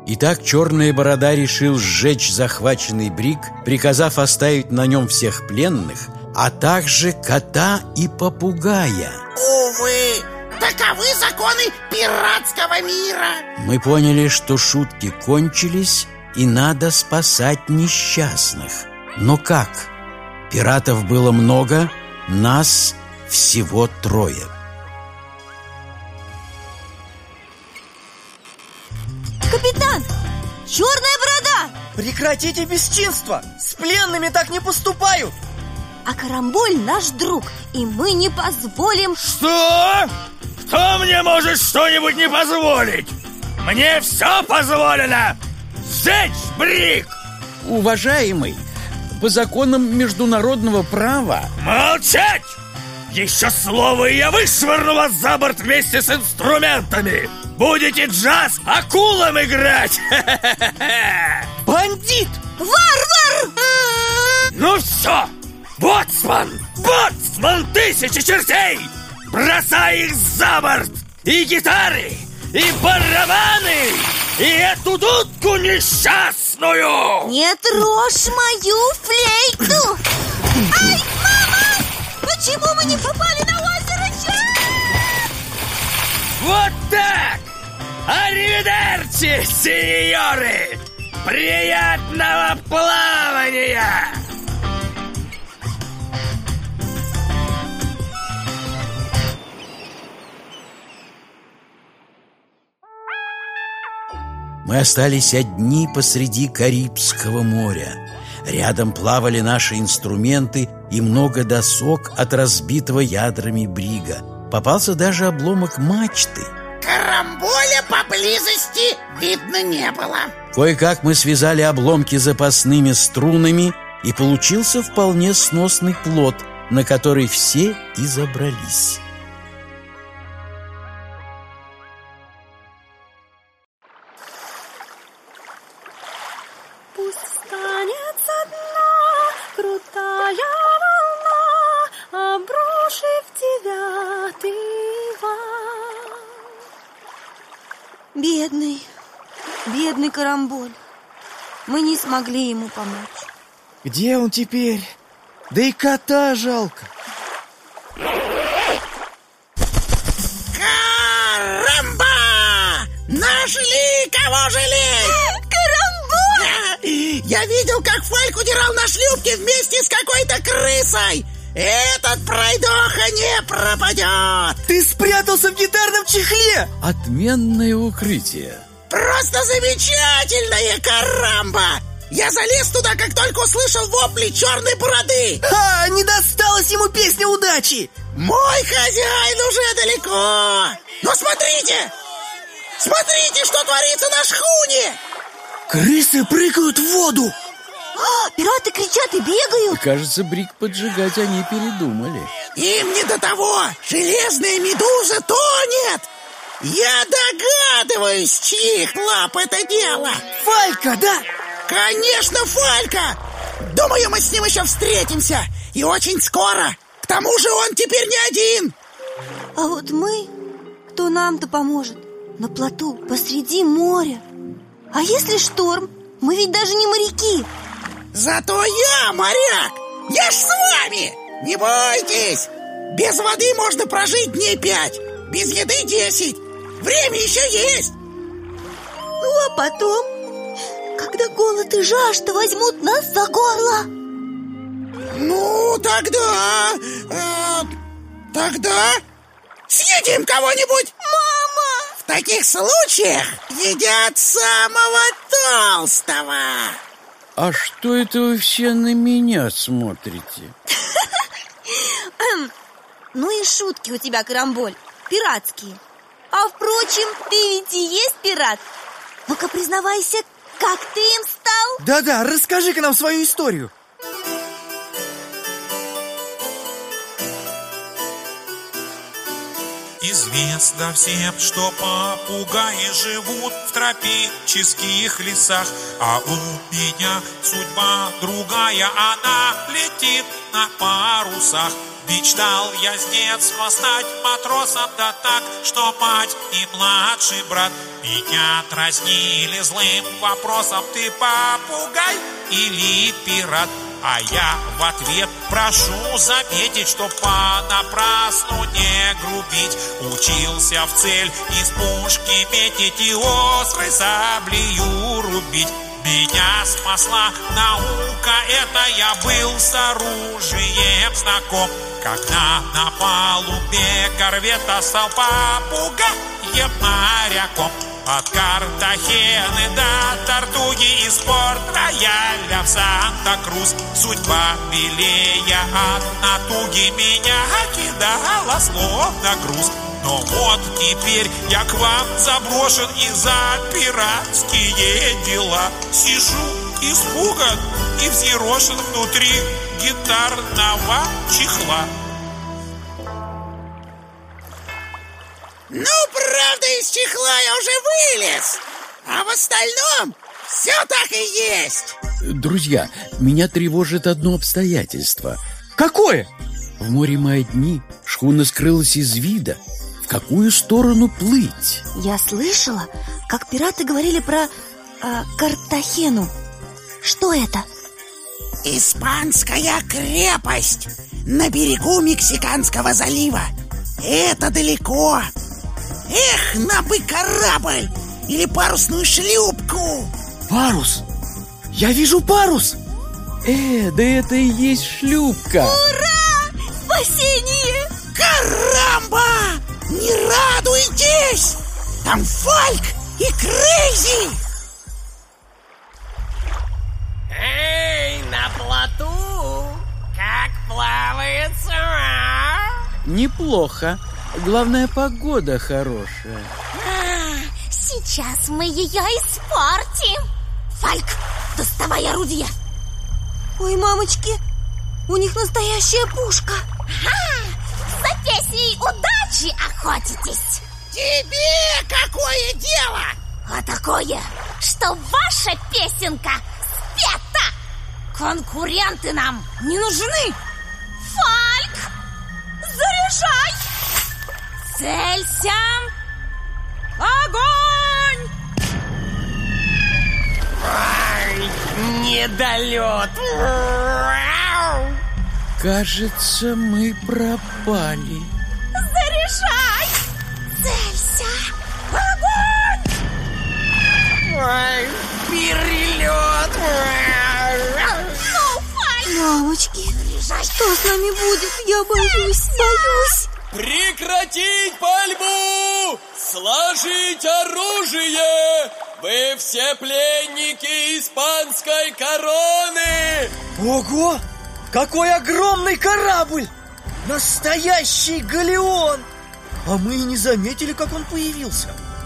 Итак, Черная Борода решил сжечь захваченный бриг, приказав оставить на нем всех пленных, а также кота и попугая. Увы, таковы законы пиратского мира. Мы поняли, что шутки кончились, и надо спасать несчастных. Но как? Пиратов было много, нас всего 3. Капитан! Черная Борода! Прекратите бесчинство! С пленными так не поступают! А Карамболь наш друг, и мы не позволим... Что? Кто мне может что-нибудь не позволить? Мне все позволено! Сжечь бриг! Уважаемый, по законам международного права... Молчать! Еще слово, и я вышвырну вас за борт вместе с инструментами! Будете джаз акулам играть! Бандит! Варвар! Ну все! Боцман! Боцман 1000 чертей! Бросай их за борт! И гитары, и барабаны, и эту дудку несчастную! Не трожь мою флейту! Ай, мама! Почему мы не попали на озеро? Вот так! Аривидерчи, сеньоры! Приятного плавания! Мы остались одни посреди Карибского моря. Рядом плавали наши инструменты и много досок от разбитого ядрами брига. Попался даже обломок мачты. Карамболя поблизости видно не было. Кое-как мы связали обломки запасными струнами, и получился вполне сносный плот, на который все и забрались. Пусть встанет со дна крутая волна, обрушив 9-й вал. Бедный Карамболь. Мы не смогли ему помочь. Где он теперь? Да и кота жалко. Карамба! Нашли кого жалеть! Карамболь! Я видел, как Фальк удирал на шлюпке вместе с какой-то крысой. Этот пройдоха не пропадет. Ты спрятался в гитарном чехле! Отменное укрытие. Просто замечательная Карамба! Я залез туда, как только услышал вопли Черной Бороды. Не досталась ему песня удачи! Мой хозяин уже далеко. Но смотрите! Смотрите, что творится на шхуне! Крысы прыгают в воду! Пираты кричат и бегают. Кажется, бриг поджигать они передумали. Им не до того. Железная медуза тонет. Я догадываюсь, чьих лап это дело. Фалька, да? Конечно, Фалька. Думаю, мы с ним еще встретимся. И очень скоро. К тому же он теперь не один. А вот мы, кто нам-то поможет? На плоту посреди моря. А если шторм? Мы ведь даже не моряки. Зато я моряк. Я ж с вами. Не бойтесь. Без воды можно прожить дней 5. Без еды 10. Время еще есть. Ну, а потом, когда голод и жажда возьмут нас за горло. Ну, тогда съедим кого-нибудь. Мама! В таких случаях едят самого толстого. А что это вы все на меня смотрите? Ну и шутки у тебя, Карамболь, пиратские. А впрочем, ты ведь и есть пират. Ну-ка, признавайся, как ты им стал? Да-да, расскажи-ка нам свою историю. Известно всем, что попугаи живут в тропических лесах, а у меня судьба другая, она летит на парусах. Мечтал я с детства стать матросом, да так, что мать и младший брат меня дразнили злым вопросом: ты попугай или пират? А я в ответ прошу заметить, что понапрасну не грубить. Учился в цель из пушки метить и острой саблею рубить. Меня спасла наука, это я был с оружием знаком. Когда на палубе корвета стал попугаем моряком. От Картахены до Тартуги, из Порт-Рояля в Санта-Крус. Судьба белее от натуги меня кидала словно груз. Но вот теперь я к вам заброшен из-за пиратские дела. Сижу испуган и взъерошен внутри гитарного чехла. Ну, правда, из чехла я уже вылез, а в остальном все так и есть. Друзья, меня тревожит одно обстоятельство. Какое? В море мы одни, шхуна скрылась из вида. В какую сторону плыть? Я слышала, как пираты говорили про Картахену. Что это? Испанская крепость на берегу Мексиканского залива. Это далеко. Эх, нам бы корабль или парусную шлюпку. Парус! Я вижу парус! Да это и есть шлюпка. Ура! Спасение! Карамба! Не радуйтесь! Там Фальк и Крейзи! Эй, на плоту! Как плавается, а? Неплохо. Главное, погода хорошая. Сейчас мы ее испортим. Фальк, доставай орудие. Ой, мамочки, у них настоящая пушка. За песней удачи охотитесь. Тебе какое дело? А такое, что ваша песенка спета. Конкуренты нам не нужны. Фальк, заряжай. Целься. Огонь! Ай, недолет. Кажется, мы пропали. Заряжай. Целься. Огонь! Ай, перелет. Ну, Фальк! Мамочки, что с нами будет? Я боюсь. Прекратить пальбу! Сложить оружие! Вы все пленники испанской короны! Ого! Какой огромный корабль! Настоящий галеон! А мы и не заметили, как он появился.